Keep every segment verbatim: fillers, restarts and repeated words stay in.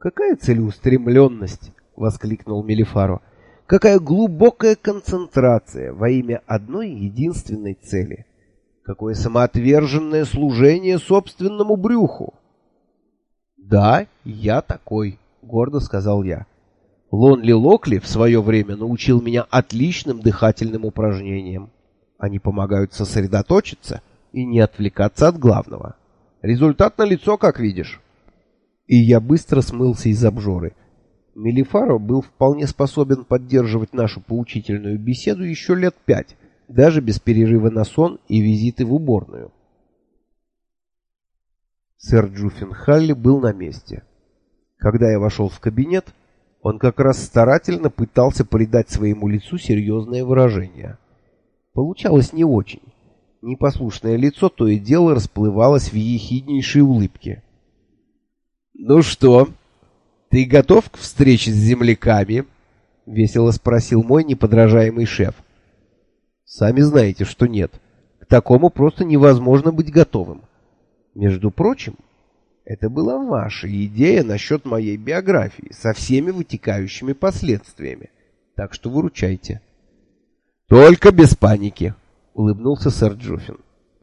«Какая целеустремленность!» — воскликнул Мелифаро. «Какая глубокая концентрация во имя одной единственной цели! Какое самоотверженное служение собственному брюху!» «Да, я такой», — гордо сказал я. «Лонли Локли в свое время научил меня отличным дыхательным упражнениям. Они помогают сосредоточиться и не отвлекаться от главного. Результат налицо, как видишь». И я быстро смылся из обжоры. Мелифаро был вполне способен поддерживать нашу поучительную беседу еще лет пять, даже без перерыва на сон и визиты в уборную. Сэр Джуффин Халли был на месте. Когда я вошел в кабинет, он как раз старательно пытался придать своему лицу серьезное выражение. Получалось не очень. Непослушное лицо то и дело расплывалось в ехиднейшей улыбке. «Ну что, ты готов к встрече с земляками?» — весело спросил мой неподражаемый шеф. «Сами знаете, что нет. К такому просто невозможно быть готовым. Между прочим, это была ваша идея насчет моей биографии со всеми вытекающими последствиями, так что выручайте». «Только без паники», — улыбнулся сэр Джуффин.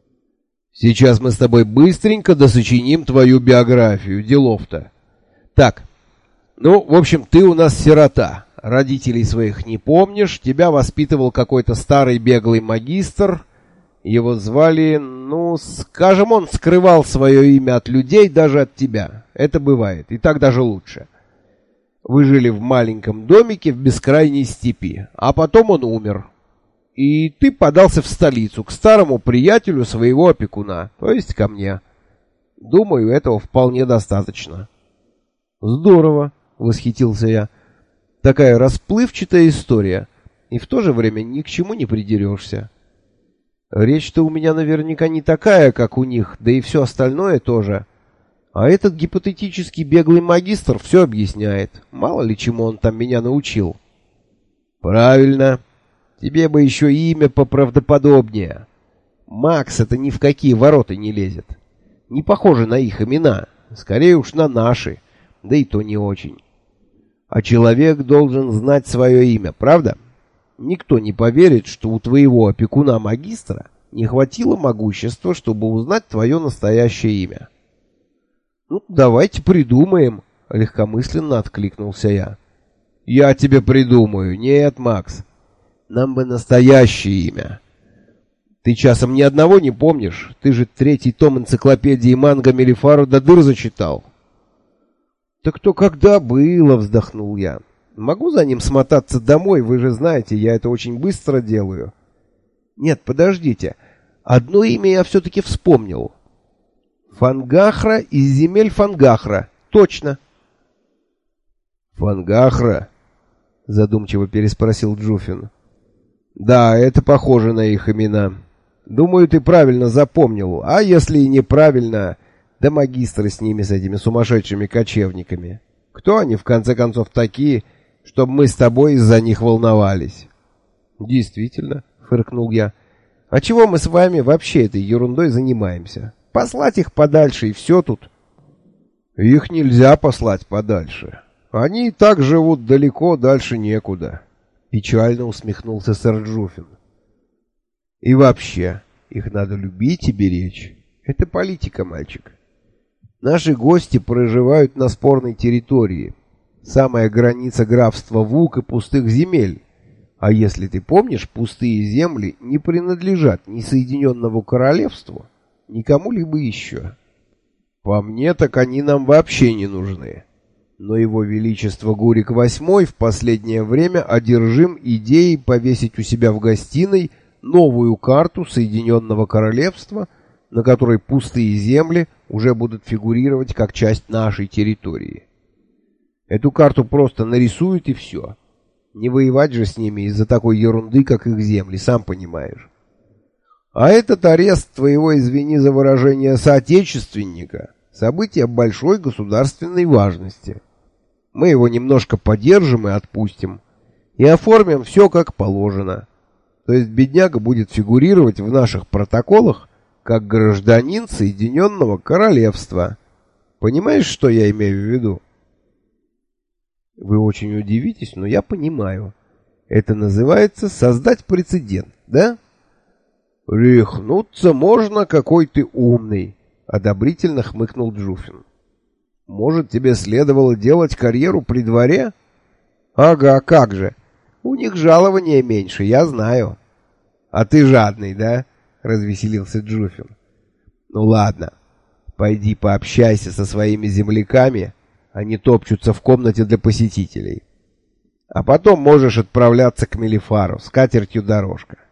«Сейчас мы с тобой быстренько досочиним твою биографию, делов-то. Так, ну, в общем, ты у нас сирота, родителей своих не помнишь, тебя воспитывал какой-то старый беглый магистр, его звали, ну, скажем, он скрывал свое имя от людей, даже от тебя. Это бывает, и так даже лучше. Вы жили в маленьком домике в бескрайней степи, а потом он умер. И ты подался в столицу, к старому приятелю своего опекуна, то есть ко мне. Думаю, этого вполне достаточно». «Здорово», — восхитился я. «Такая расплывчатая история, и в то же время ни к чему не придерешься. Речь-то у меня наверняка не такая, как у них, да и все остальное тоже. А этот гипотетический беглый магистр все объясняет. Мало ли чему он там меня научил». «Правильно. Тебе бы еще имя поправдоподобнее. Макс это ни в какие ворота не лезет. Не похоже на их имена, скорее уж на наши, да и то не очень. А человек должен знать свое имя, правда? Никто не поверит, что у твоего опекуна-магистра не хватило могущества, чтобы узнать твое настоящее имя». «Ну, давайте придумаем», — легкомысленно откликнулся я. «Я тебе придумаю. Нет, Макс. Нам бы настоящее имя. Ты часом ни одного не помнишь? Ты же третий том энциклопедии манго Мелифаро до дыр зачитал». «Так то когда было», — вздохнул я. «Могу за ним смотаться домой, вы же знаете, я это очень быстро делаю». «Нет, подождите. Одно имя я все-таки вспомнил. Фангахра из земель Фангахра. Точно». «Фангахра?» — задумчиво переспросил Джуффин. «Да, это похоже на их имена. Думаю, ты правильно запомнил. А если и неправильно, да магистры с ними, с этими сумасшедшими кочевниками. Кто они, в конце концов, такие, чтобы мы с тобой из-за них волновались?» «Действительно», — фыркнул я. «А чего мы с вами вообще этой ерундой занимаемся? Послать их подальше, и все тут». «Их нельзя послать подальше. Они и так живут далеко, дальше некуда», — печально усмехнулся сэр Джуффин. «И вообще, их надо любить и беречь. Это политика, мальчик. Наши гости проживают на спорной территории. Самая граница графства Вук и пустых земель. А если ты помнишь, пустые земли не принадлежат ни Соединенному Королевству, ни кому-либо еще. По мне, так они нам вообще не нужны. Но его величество Гурик восьмой в последнее время одержим идеей повесить у себя в гостиной новую карту Соединенного Королевства, на которой пустые земли уже будут фигурировать как часть нашей территории. Эту карту просто нарисуют и все. Не воевать же с ними из-за такой ерунды, как их земли, сам понимаешь. А этот арест твоего, извини за выражение, соотечественника — событие большой государственной важности. Мы его немножко подержим и отпустим, и оформим все как положено. То есть бедняга будет фигурировать в наших протоколах как гражданин Соединенного Королевства. Понимаешь, что я имею в виду?» Вы очень удивитесь, но я понимаю. Это называется создать прецедент, да? Рехнуться можно, какой ты умный, одобрительно хмыкнул Джуфин. Может, тебе следовало делать карьеру при дворе? Ага, как же. У них жалование меньше, я знаю. А ты жадный, да? Развеселился Джуфин. Ну ладно, пойди пообщайся со своими земляками, они топчутся в комнате для посетителей. А потом можешь отправляться к Мелифару, с катертью дорожка.